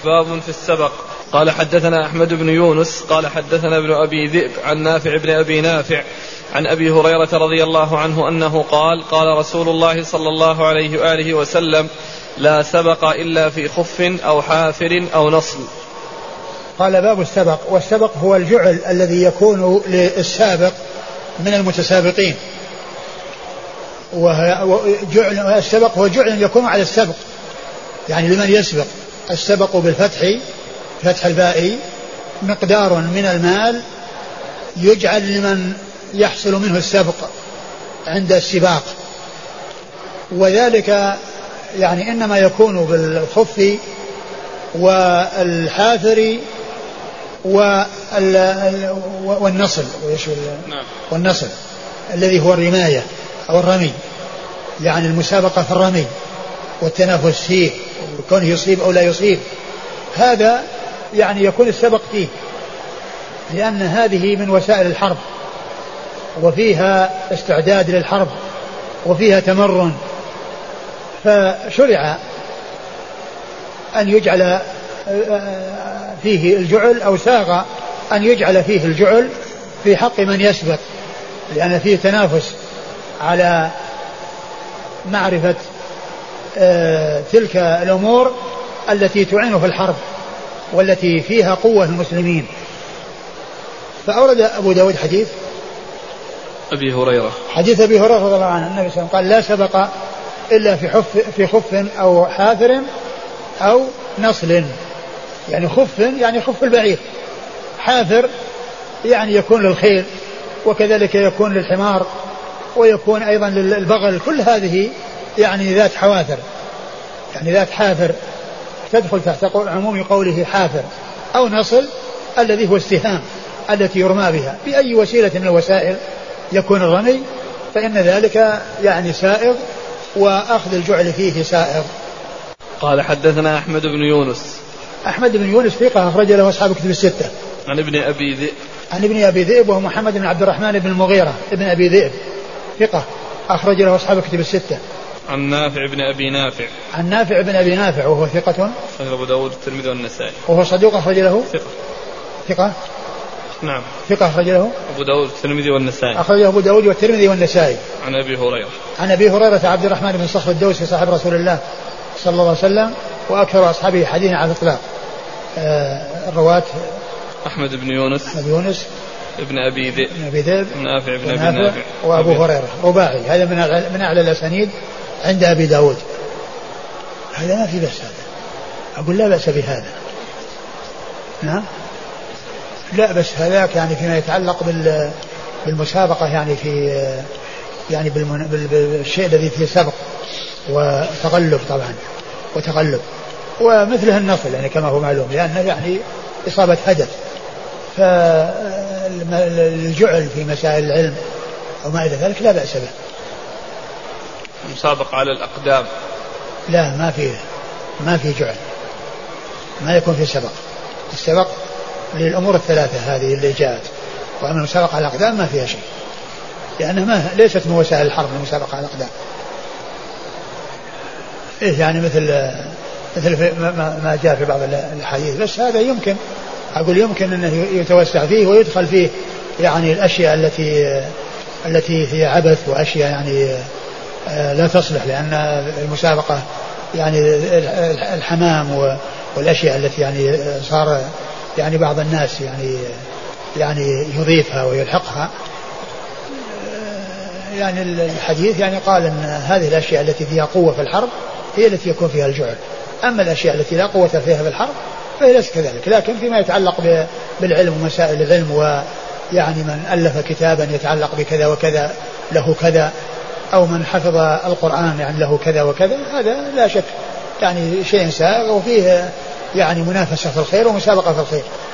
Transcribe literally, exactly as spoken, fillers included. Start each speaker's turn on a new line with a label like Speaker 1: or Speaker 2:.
Speaker 1: باب في السبق. قال حدثنا أحمد بن يونس قال حدثنا ابن أبي ذئب عن نافع بن أبي نافع عن أبي هريرة رضي الله عنه أنه قال قال رسول الله صلى الله عليه وآله وسلم لا سبق إلا في خف أو حافر أو نصل.
Speaker 2: قال باب السبق. والسبق هو الجعل الذي يكون للسابق من المتسابقين، وجعل السبق هو جعل يكون على السبق يعني لمن يسبق. السبق بالفتح فتح الباء مقدار من المال يجعل لمن يحصل منه السبق عند السباق، وذلك يعني إنما يكون بالخف والحافر والنصل والنصل الذي هو الرماية أو الرمي، يعني المسابقة في الرمي والتنافس فيه وكونه يصيب أو لا يصيب، هذا يعني يكون السبق فيه، لأن هذه من وسائل الحرب وفيها استعداد للحرب وفيها تمرن، فشرع أن يجعل فيه الجعل أو ساغ أن يجعل فيه الجعل في حق من يسبق، لأن فيه تنافس على معرفة تلك الأمور التي تعين في الحرب والتي فيها قوة المسلمين. فأورد أبو داود حديث
Speaker 1: أبي هريرة
Speaker 2: حديث أبي هريرة رضي الله عنه النبي صلى الله عليه وسلم قال لا سبق إلا في حف في خف أو حافر أو نصل، يعني خف يعني خف البعير، حافر يعني يكون للخيل وكذلك يكون للحمار ويكون أيضا للبغل، كل هذه يعني ذات حوافر، يعني ذات حافر تدخل تحت عموم قوله حافر. أو نصل الذي هو السهام التي يرمى بها بأي وسيلة من الوسائل يكون الرمي، فإن ذلك يعني سائغ وأخذ الجعل فيه سائغ.
Speaker 1: قال حدثنا أحمد بن يونس.
Speaker 2: أحمد بن يونس ثقة أخرج له أصحاب كتب الستة.
Speaker 1: عن ابن أبي ذئب.
Speaker 2: عن ابن أبي ذئب وهو محمد بن عبد الرحمن بن المغيرة ابن أبي ذئب ثقة أخرج له أصحاب كتب الستة.
Speaker 1: عن نافع بن أبي نافع.
Speaker 2: عن نافع بن أبي نافع وهو ثقة
Speaker 1: أخرج أبو داود الترمذي والنسائي.
Speaker 2: وهو صدوق أخرج له.
Speaker 1: ثقة.
Speaker 2: ثقة.
Speaker 1: نعم.
Speaker 2: ثقة أخرج له
Speaker 1: أبو داود الترمذي والنسائي.
Speaker 2: أخرجه أبو داود والترمذي والنسائي.
Speaker 1: عن أبي هريرة.
Speaker 2: عن أبي هريرة عبد الرحمن بن صخر الدوسي صاحب رسول الله صلى الله عليه وسلم وأكثر أصحابه حديثا على الإطلاق. آه الرواة
Speaker 1: أحمد بن يونس.
Speaker 2: أبي يونس.
Speaker 1: ابن أبي ذئب.
Speaker 2: ابن أبي ذئب.
Speaker 1: نافع بن أبي نافع.
Speaker 2: وأبو هريرة رباعي، هذا من من أعلى الأسانيد عند أبي داود. هذا ما في بأس، هذا أقول لا بأس بهذا. نعم لا بس هذاك يعني فيما يتعلق بال بالمسابقة يعني في يعني بالشيء الذي فيه سبق وتغلب طبعا وتغلب ومثله النصل يعني كما هو معلوم، لأنه يعني إصابة هدف. فالجعل في مسائل العلم أو ما إلى ذلك لا بأس به.
Speaker 1: مسابقة على الأقدام
Speaker 2: لا ما فيه ما فيه جعل، ما يكون فيه سبق. السبق للأمور الثلاثة هذه اللي جاءت، وأما المسابقة على الأقدام ما فيها شيء، لأنها ما ليست من وسائل الحرب المسابقة على الأقدام. إيه يعني مثل مثل ما جاء في بعض الحديث، بس هذا يمكن أقول يمكن أنه يتوسع فيه ويدخل فيه يعني الأشياء التي التي هي عبث وأشياء يعني لا تصلح، لأن المسابقة يعني الحمام والأشياء التي يعني صار يعني بعض الناس يعني يعني يضيفها ويلحقها. يعني الحديث يعني قال ان هذه الاشياء التي فيها قوه في الحرب هي التي يكون فيها الجعل، اما الاشياء التي لا قوه فيها في الحرب فهي ليست كذلك. لكن فيما يتعلق بالعلم ومسائل العلم، ويعني من الف كتابا يتعلق بكذا وكذا له كذا، او من حفظ القران يعني له كذا وكذا، هذا لا شك يعني شيء سائغ وفيه يعني منافسه في الخير ومسابقه في الخير.